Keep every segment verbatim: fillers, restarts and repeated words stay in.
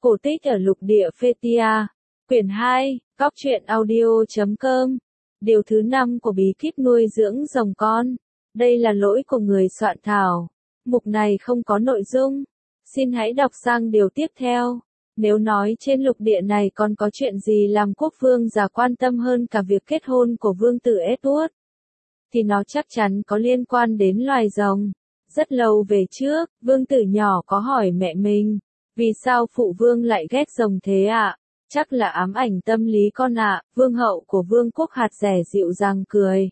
Cổ tích ở lục địa Phethia. Quyển hai, Cóc truyện audio chấm com. Điều thứ năm của bí kíp nuôi dưỡng rồng con. Đây là lỗi của người soạn thảo. Mục này không có nội dung. Xin hãy đọc sang điều tiếp theo. Nếu nói trên lục địa này còn có chuyện gì làm quốc vương già quan tâm hơn cả việc kết hôn của vương tử Edward, thì nó chắc chắn có liên quan đến loài rồng. Rất lâu về trước, vương tử nhỏ có hỏi mẹ mình, vì sao phụ vương lại ghét rồng thế ạ? À? Chắc là ám ảnh tâm lý con ạ. À. Vương hậu của vương quốc hạt rẻ dịu dàng cười.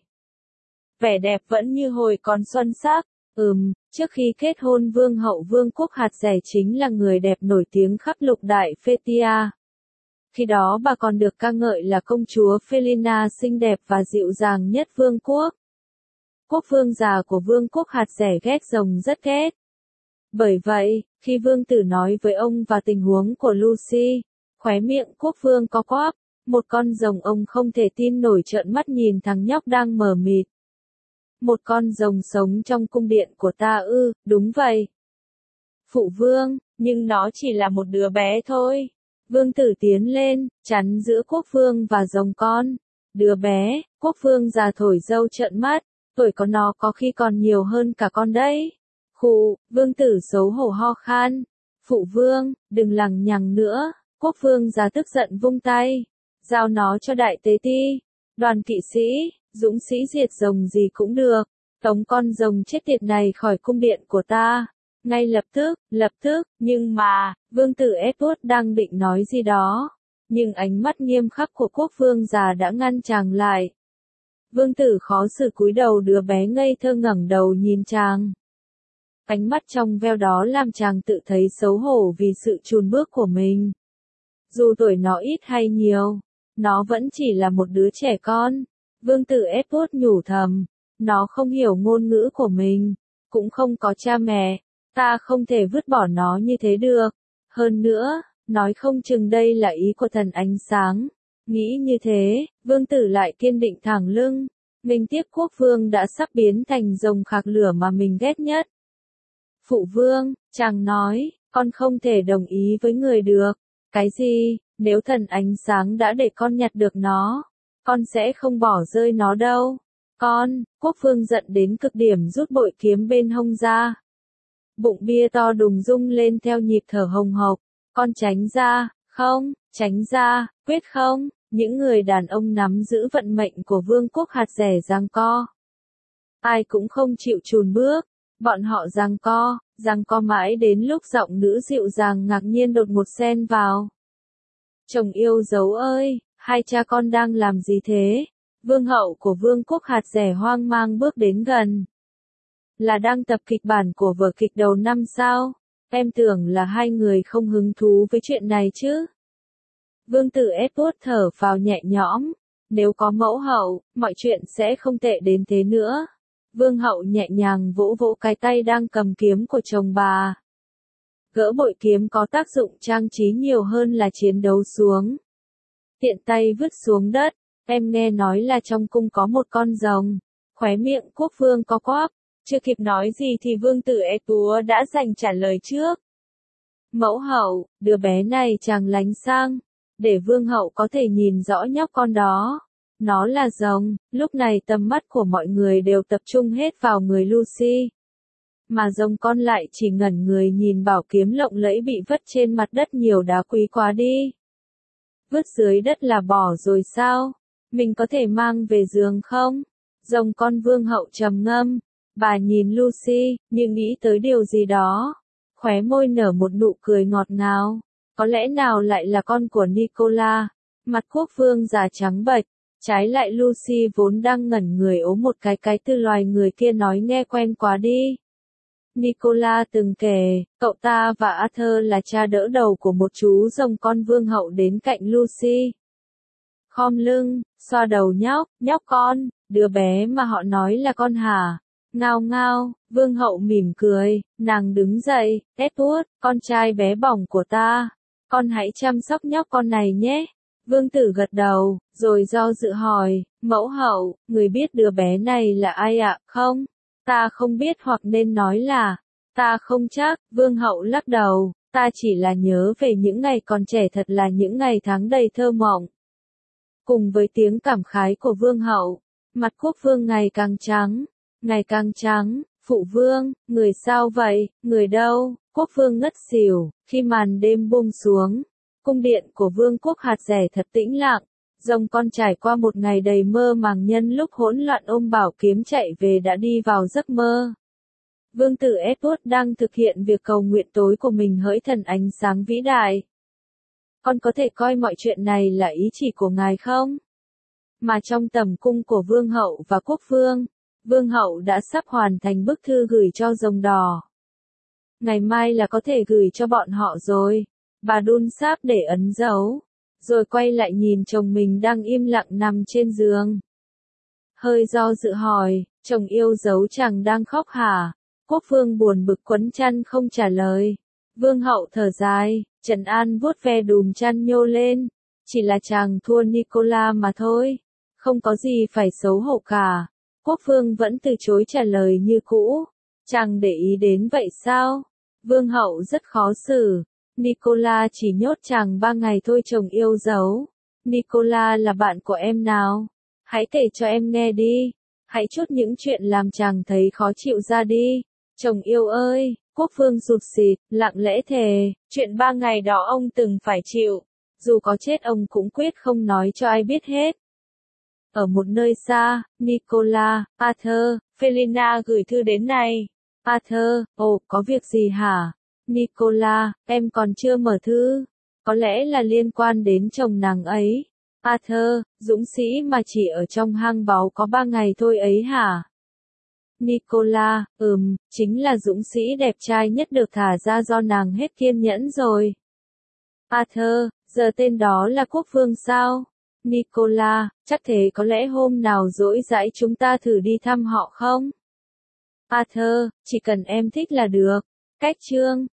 Vẻ đẹp vẫn như hồi còn xuân sắc. Ừm, trước khi kết hôn vương hậu vương quốc hạt rẻ chính là người đẹp nổi tiếng khắp lục đại Phethia. Khi đó bà còn được ca ngợi là công chúa Felina xinh đẹp và dịu dàng nhất vương quốc. Quốc vương già của vương quốc hạt rẻ ghét rồng rất ghét. Bởi vậy, khi vương tử nói với ông và tình huống của Lucy, khóe miệng quốc vương có quắp, một con rồng ông không thể tin nổi trợn mắt nhìn thằng nhóc đang mờ mịt. Một con rồng sống trong cung điện của ta ư, đúng vậy. Phụ vương, nhưng nó chỉ là một đứa bé thôi. Vương tử tiến lên, chắn giữa quốc vương và rồng con. Đứa bé, quốc vương già thổi dâu trợn mắt, tuổi của nó có khi còn nhiều hơn cả con đấy. Khụ, vương tử xấu hổ ho khan. Phụ vương, đừng lằng nhằng nữa. Quốc vương già tức giận vung tay. Giao nó cho đại tế ti. Đoàn kỵ sĩ, dũng sĩ diệt rồng gì cũng được. Tống con rồng chết tiệt này khỏi cung điện của ta. Ngay lập tức, lập tức, nhưng mà, vương tử Edward đang định nói gì đó. Nhưng ánh mắt nghiêm khắc của quốc vương già đã ngăn chàng lại. Vương tử khó xử cúi đầu, đứa bé ngây thơ ngẩng đầu nhìn chàng. Ánh mắt trong veo đó làm chàng tự thấy xấu hổ vì sự chùn bước của mình. Dù tuổi nó ít hay nhiều, nó vẫn chỉ là một đứa trẻ con. Vương tử Edward nhủ thầm, nó không hiểu ngôn ngữ của mình, cũng không có cha mẹ, ta không thể vứt bỏ nó như thế được. Hơn nữa, nói không chừng đây là ý của thần ánh sáng. Nghĩ như thế, vương tử lại kiên định thẳng lưng. Mình tiếc quốc vương đã sắp biến thành rồng khạc lửa mà mình ghét nhất. Phụ vương, chàng nói, con không thể đồng ý với người được. Cái gì, nếu thần ánh sáng đã để con nhặt được nó, con sẽ không bỏ rơi nó đâu. Con, quốc vương giận đến cực điểm rút bội kiếm bên hông ra. Bụng bia to đùng rung lên theo nhịp thở hồng hộc. Con tránh ra, không, tránh ra, quyết không. Những người đàn ông nắm giữ vận mệnh của vương quốc hạt rẻ giằng co. Ai cũng không chịu chùn bước. Bọn họ giằng co, giằng co mãi đến lúc giọng nữ dịu dàng ngạc nhiên đột ngột xen vào. Chồng yêu dấu ơi, hai cha con đang làm gì thế? Vương hậu của vương quốc hạt rẻ hoang mang bước đến gần. Là đang tập kịch bản của vở kịch đầu năm sao? Em tưởng là hai người không hứng thú với chuyện này chứ? Vương tử Edward thở phào nhẹ nhõm. Nếu có mẫu hậu, mọi chuyện sẽ không tệ đến thế nữa. Vương hậu nhẹ nhàng vỗ vỗ cái tay đang cầm kiếm của chồng bà. Gỡ bội kiếm có tác dụng trang trí nhiều hơn là chiến đấu xuống. Tiện tay vứt xuống đất. Em nghe nói là trong cung có một con rồng. Khóe miệng quốc vương có quắp. Chưa kịp nói gì thì vương tử Edward đã giành trả lời trước. Mẫu hậu, đứa bé này chàng lánh sang. Để vương hậu có thể nhìn rõ nhóc con đó. Nó là rồng. Lúc này tầm mắt của mọi người đều tập trung hết vào người Lucy. Mà rồng con lại chỉ ngẩn người nhìn bảo kiếm lộng lẫy bị vứt trên mặt đất, nhiều đá quý quá đi. Vứt dưới đất là bỏ rồi sao? Mình có thể mang về giường không? Rồng con vương hậu trầm ngâm. Bà nhìn Lucy, như nghĩ tới điều gì đó. Khóe môi nở một nụ cười ngọt ngào. Có lẽ nào lại là con của Nicola? Mặt quốc vương già trắng bệch. Trái lại Lucy vốn đang ngẩn người ốm một cái cái từ loài người kia nói nghe quen quá đi. Nicola từng kể, cậu ta và Arthur là cha đỡ đầu của một chú rồng con. Vương hậu đến cạnh Lucy. Khom lưng, xoa đầu nhóc, nhóc con, đứa bé mà họ nói là con hả? Ngao ngao, vương hậu mỉm cười, nàng đứng dậy, Edward, con trai bé bỏng của ta, con hãy chăm sóc nhóc con này nhé. Vương tử gật đầu, rồi do dự hỏi, mẫu hậu, người biết đứa bé này là ai ạ, không? Ta không biết, hoặc nên nói là, ta không chắc. Vương hậu lắc đầu, Ta chỉ là nhớ về những ngày còn trẻ, thật là những ngày tháng đầy thơ mộng. Cùng với tiếng cảm khái của vương hậu, mặt quốc vương ngày càng trắng, ngày càng trắng. Phụ vương, người sao vậy, người đâu? Quốc vương ngất xỉu, khi màn đêm buông xuống. Cung điện của vương quốc hạt rẻ thật tĩnh lặng. Rồng con trải qua một ngày đầy mơ màng, nhân lúc hỗn loạn ôm bảo kiếm chạy về đã đi vào giấc mơ. Vương tử Edward đang thực hiện việc cầu nguyện tối của mình hỡi thần ánh sáng vĩ đại. Con có thể coi mọi chuyện này là ý chỉ của ngài không? Mà trong tầm cung của vương hậu và quốc vương, vương hậu đã sắp hoàn thành bức thư gửi cho rồng đỏ. Ngày mai là có thể gửi cho bọn họ rồi. Bà đun sáp để ấn dấu, rồi quay lại nhìn chồng mình đang im lặng nằm trên giường. Hơi do dự hỏi, chồng yêu dấu chàng đang khóc hả? Quốc vương buồn bực quấn chăn không trả lời. Vương hậu thở dài, trấn an vuốt ve đùm chăn nhô lên. Chỉ là chàng thua Nicola mà thôi. Không có gì phải xấu hổ cả. Quốc vương vẫn từ chối trả lời như cũ. Chàng để ý đến vậy sao? Vương hậu rất khó xử. Nicola chỉ nhốt chàng ba ngày thôi chồng yêu dấu. Nicola là bạn của em nào? Hãy kể cho em nghe đi. Hãy trút những chuyện làm chàng thấy khó chịu ra đi. Chồng yêu ơi, quốc vương sụt sịt, lặng lẽ thề, chuyện ba ngày đó ông từng phải chịu. Dù có chết ông cũng quyết không nói cho ai biết hết. Ở một nơi xa, Nicola, Arthur, Felina gửi thư đến này. Arthur, ồ, có việc gì hả? Nicola, em còn chưa mở thư. Có lẽ là liên quan đến chồng nàng ấy. Arthur, dũng sĩ mà chỉ ở trong hang báu có ba ngày thôi ấy hả? Nicola, ừm, chính là dũng sĩ đẹp trai nhất được thả ra do nàng hết kiên nhẫn rồi. Arthur, giờ tên đó là quốc vương sao? Nicola, chắc thế, có lẽ hôm nào rỗi rãi chúng ta thử đi thăm họ không? Arthur, chỉ cần em thích là được. Cách chương